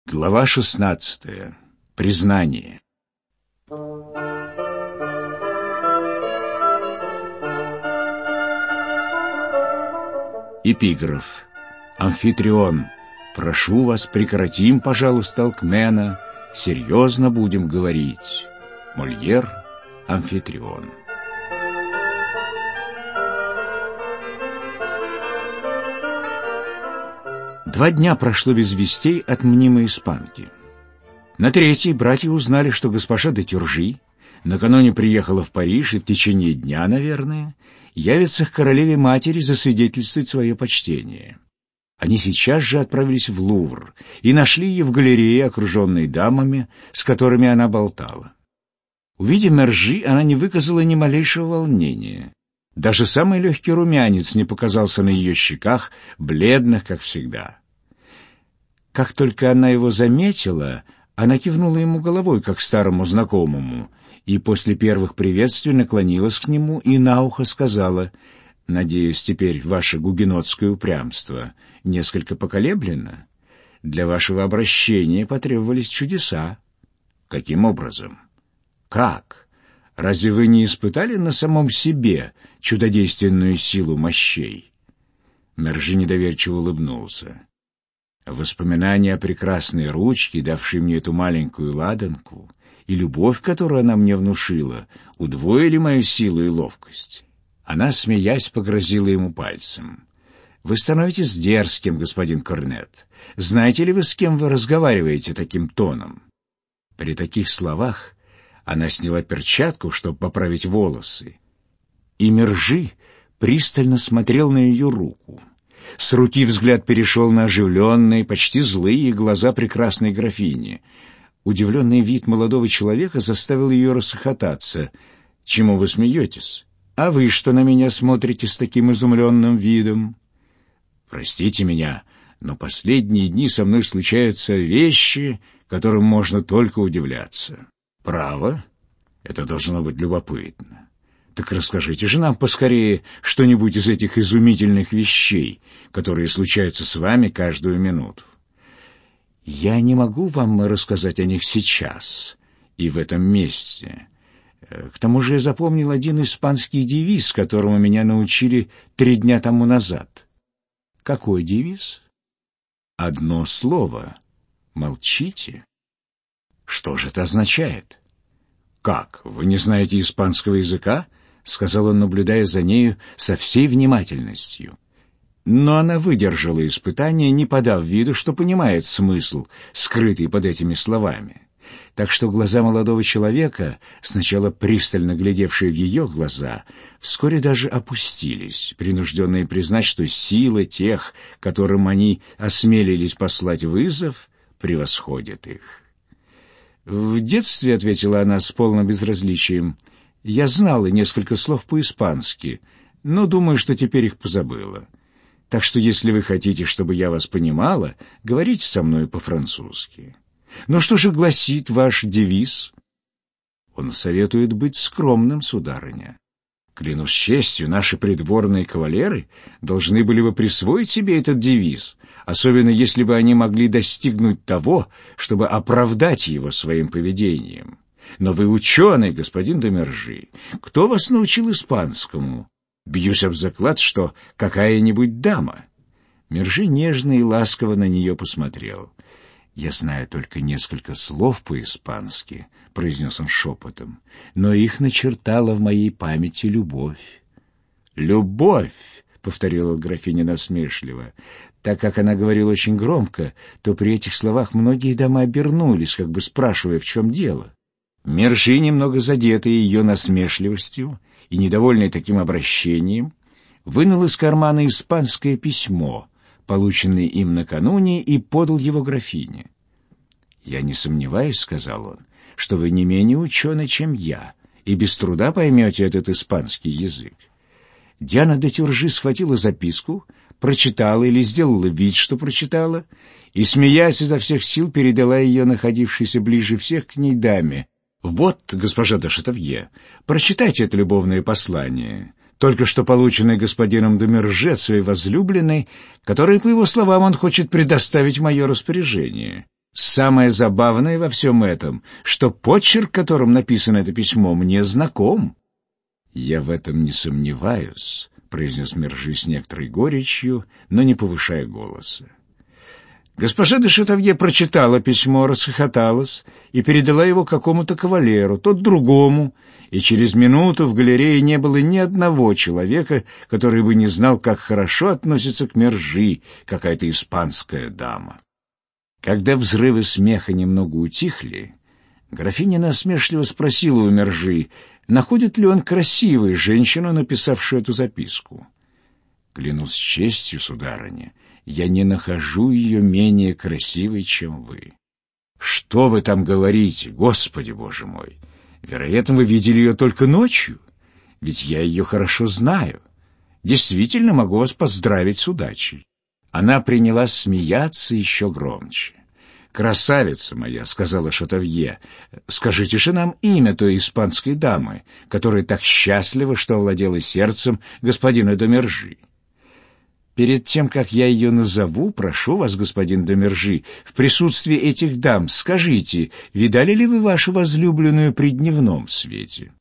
Глава 16. Признание. Эпиграф. Амфитрион. Прошу вас, прекратим, пожалуйста, Алкмена. Серьезно будем говорить. Мольер. Амфитрион. Два дня прошло без вестей от мнимой испанки. На третий братья узнали, что госпожа де Тюржи накануне приехала в Париж и в течение дня, наверное, явится к королеве-матери засвидетельствовать свое почтение. Они сейчас же отправились в Лувр и нашли ее в галерее, окруженной дамами, с которыми она болтала. Увидев Мержи, она не выказала ни малейшего волнения. Даже самый легкий румянец не показался на ее щеках, бледных, как всегда. Как только она его заметила, она кивнула ему головой, как старому знакомому, и после первых приветствий наклонилась к нему и на ухо сказала: «Надеюсь, теперь ваше гугенотское упрямство несколько поколеблено? Для вашего обращения потребовались чудеса». «Каким образом?» «Как? Разве вы не испытали на самом себе чудодейственную силу мощей?» Мержи недоверчиво улыбнулся. Воспоминания о прекрасной ручке, давшей мне эту маленькую ладанку, и любовь, которую она мне внушила, удвоили мою силу и ловкость. Она, смеясь, погрозила ему пальцем. «Вы становитесь дерзким, господин Корнет. Знаете ли вы, с кем вы разговариваете таким тоном?» При таких словах она сняла перчатку, чтобы поправить волосы, и Мержи пристально смотрел на ее руку. С руки взгляд перешел на оживленные, почти злые глаза прекрасной графини. Удивленный вид молодого человека заставил ее расхохотаться. «Чему вы смеетесь? А вы что на меня смотрите с таким изумленным видом?» «Простите меня, но последние дни со мной случаются вещи, которым можно только удивляться». «Право? Это должно быть любопытно. Так расскажите же нам поскорее что-нибудь из этих изумительных вещей, которые случаются с вами каждую минуту». «Я не могу вам рассказать о них сейчас и в этом месте. К тому же я запомнил один испанский девиз, которому меня научили 3 дня тому назад». «Какой девиз?» «Одно слово. Молчите». «Что же это означает?» «Как, вы не знаете испанского языка?» — сказал он, наблюдая за нею со всей внимательностью. Но она выдержала испытание, не подав виду, что понимает смысл, скрытый под этими словами. Так что глаза молодого человека, сначала пристально глядевшие в ее глаза, вскоре даже опустились, принужденные признать, что сила тех, которым они осмелились послать вызов, превосходит их. «В детстве, — ответила она с полным безразличием, — я знала несколько слов по-испански, но думаю, что теперь их позабыла. Так что, если вы хотите, чтобы я вас понимала, говорите со мной по-французски. Но что же гласит ваш девиз?» «Он советует быть скромным, сударыня. Клянусь честью, наши придворные кавалеры должны были бы присвоить себе этот девиз, особенно если бы они могли достигнуть того, чтобы оправдать его своим поведением. Но вы ученый, господин де Мержи. Кто вас научил испанскому? Бьюсь об заклад, что какая-нибудь дама». Мержи нежно и ласково на нее посмотрел. «Я знаю только несколько слов по-испански», — произнес он шепотом, «но их начертала в моей памяти любовь». «Любовь», — повторила графиня насмешливо. Так как она говорила очень громко, то при этих словах многие дамы обернулись, как бы спрашивая, в чем дело. Мержи, немного задетый ее насмешливостью и недовольный таким обращением, вынул из кармана испанское письмо, полученное им накануне, и подал его графине. «Я не сомневаюсь, — сказал он, — что вы не менее ученый, чем я, и без труда поймете этот испанский язык». Диана де Тюржи схватила записку, прочитала или сделала вид, что прочитала, и, смеясь изо всех сил, передала ее находившейся ближе всех к ней даме. «Вот, госпожа де Шатавье, прочитайте это любовное послание, только что полученное господином де Мерже от своей возлюбленной, которое, по его словам, он хочет предоставить в мое распоряжение. Самое забавное во всем этом, что почерк, которым написано это письмо, мне знаком. «Я в этом не сомневаюсь», — произнес Мержи с некоторой горечью, но не повышая голоса. Госпожа де Шатавье прочитала письмо, расхохоталась и передала его какому-то кавалеру, тот другому, и через минуту в галерее не было ни одного человека, который бы не знал, как хорошо относится к Мержи какая-то испанская дама. Когда взрывы смеха немного утихли, графиня насмешливо спросила у Мержи, находит ли он красивой женщину, написавшую эту записку. «Клянусь честью, сударыня, я не нахожу ее менее красивой, чем вы». «Что вы там говорите, Господи Боже мой? Вероятно, вы видели ее только ночью, ведь я ее хорошо знаю. Действительно могу вас поздравить с удачей». Она принялась смеяться еще громче. «Красавица моя», — сказала Шатавье, — «скажите же нам имя той испанской дамы, которая так счастлива, что овладела сердцем господина де Мержи». «Перед тем, как я ее назову, прошу вас, господин де Мержи, в присутствии этих дам скажите, видали ли вы вашу возлюбленную при дневном свете?»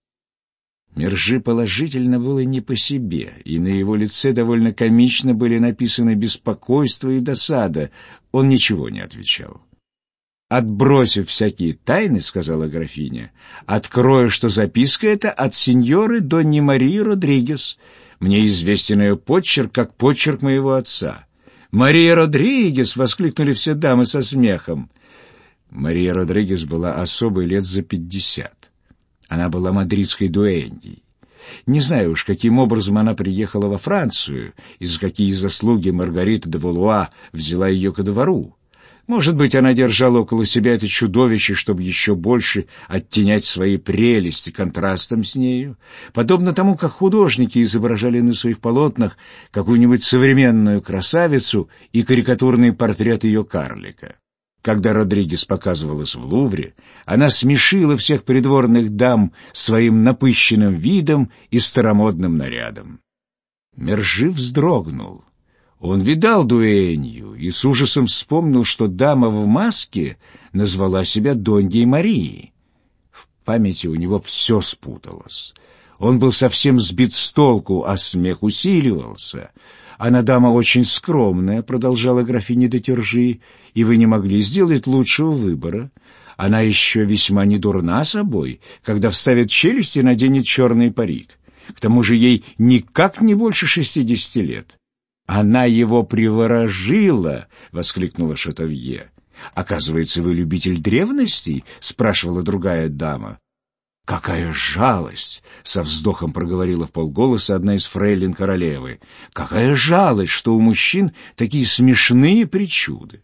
Мержи положительно было не по себе, и на его лице довольно комично были написаны беспокойство и досада. Он ничего не отвечал. «Отбросив всякие тайны, — сказала графиня, — открою, что записка эта от сеньоры Донни Марии Родригес. Мне известен ее почерк, как почерк моего отца». «Мария Родригес!» — воскликнули все дамы со смехом. Мария Родригес была особой лет за 50. Она была мадридской дуэньей. Не знаю уж, каким образом она приехала во Францию и за какие заслуги Маргарита де Валуа взяла ее ко двору. Может быть, она держала около себя это чудовище, чтобы еще больше оттенять свои прелести контрастом с нею, подобно тому, как художники изображали на своих полотнах какую-нибудь современную красавицу и карикатурный портрет ее карлика. Когда Родригес показывалась в Лувре, она смешила всех придворных дам своим напыщенным видом и старомодным нарядом. Мержи вздрогнул. Он видал дуэнью и с ужасом вспомнил, что дама в маске назвала себя Доньей Марией. В памяти у него все спуталось. Он был совсем сбит с толку, а смех усиливался. «Она дама очень скромная», — продолжала графиня де Тюржи, — «и вы не могли сделать лучшего выбора. Она еще весьма недурна собой, когда вставит челюсть и наденет черный парик. К тому же ей никак не больше 60 лет». «Она его приворожила!» — воскликнула Шатавье. «Оказывается, вы любитель древностей?» — спрашивала другая дама. «Какая жалость!» — со вздохом проговорила вполголоса одна из фрейлин королевы. «Какая жалость, что у мужчин такие смешные причуды!»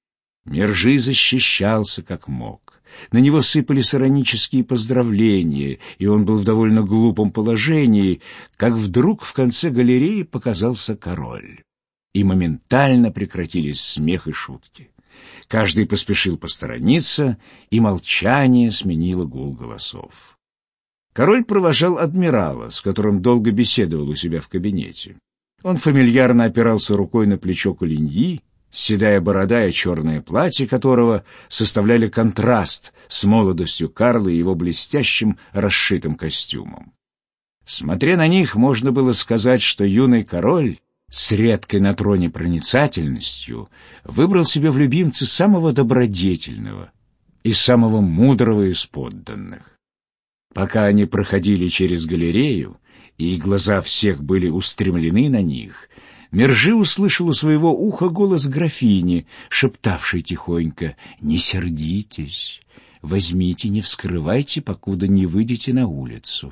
Мержи защищался как мог. На него сыпались иронические поздравления, и он был в довольно глупом положении, как вдруг в конце галереи показался король. И моментально прекратились смех и шутки. Каждый поспешил посторониться, и молчание сменило гул голосов. Король провожал адмирала, с которым долго беседовал у себя в кабинете. Он фамильярно опирался рукой на плечо Колиньи, седая борода и черное платье которого составляли контраст с молодостью Карла и его блестящим расшитым костюмом. Смотря на них, можно было сказать, что юный король с редкой на троне проницательностью выбрал себе в любимце самого добродетельного и самого мудрого из подданных. Пока они проходили через галерею, и глаза всех были устремлены на них, Мержи услышал у своего уха голос графини, шептавшей тихонько: «Не сердитесь, возьмите, не вскрывайте, покуда не выйдете на улицу».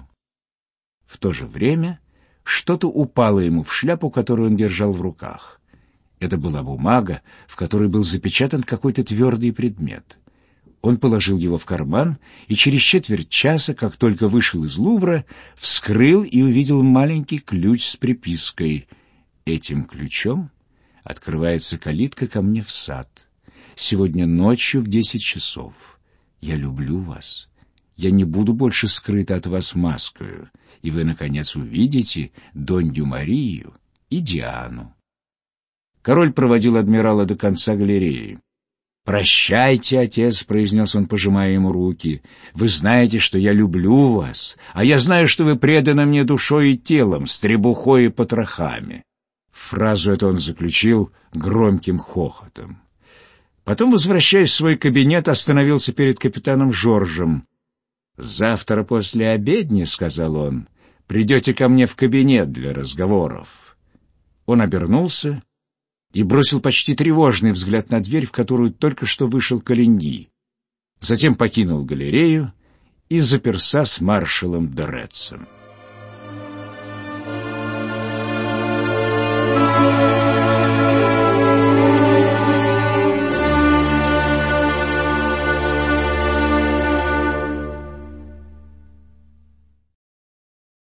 В то же время что-то упало ему в шляпу, которую он держал в руках. Это была бумага, в которой был запечатан какой-то твердый предмет. Он положил его в карман и через четверть часа, как только вышел из Лувра, вскрыл и увидел маленький ключ с припиской: «Этим ключом открывается калитка ко мне в сад. Сегодня ночью в 10 часов. Я люблю вас. Я не буду больше скрыта от вас маскою, и вы, наконец, увидите Донью Марию и Диану». Король проводил адмирала до конца галереи. «Прощайте, отец», — произнес он, пожимая ему руки. «Вы знаете, что я люблю вас, а я знаю, что вы преданы мне душой и телом, с требухой и потрохами». Фразу эту он заключил громким хохотом. Потом, возвращаясь в свой кабинет, остановился перед капитаном Жоржем. «Завтра после обедни, — сказал он, — придете ко мне в кабинет для разговоров». Он обернулся и бросил почти тревожный взгляд на дверь, в которую только что вышел Коленьи. Затем покинул галерею и заперся с маршалом де Ретцем.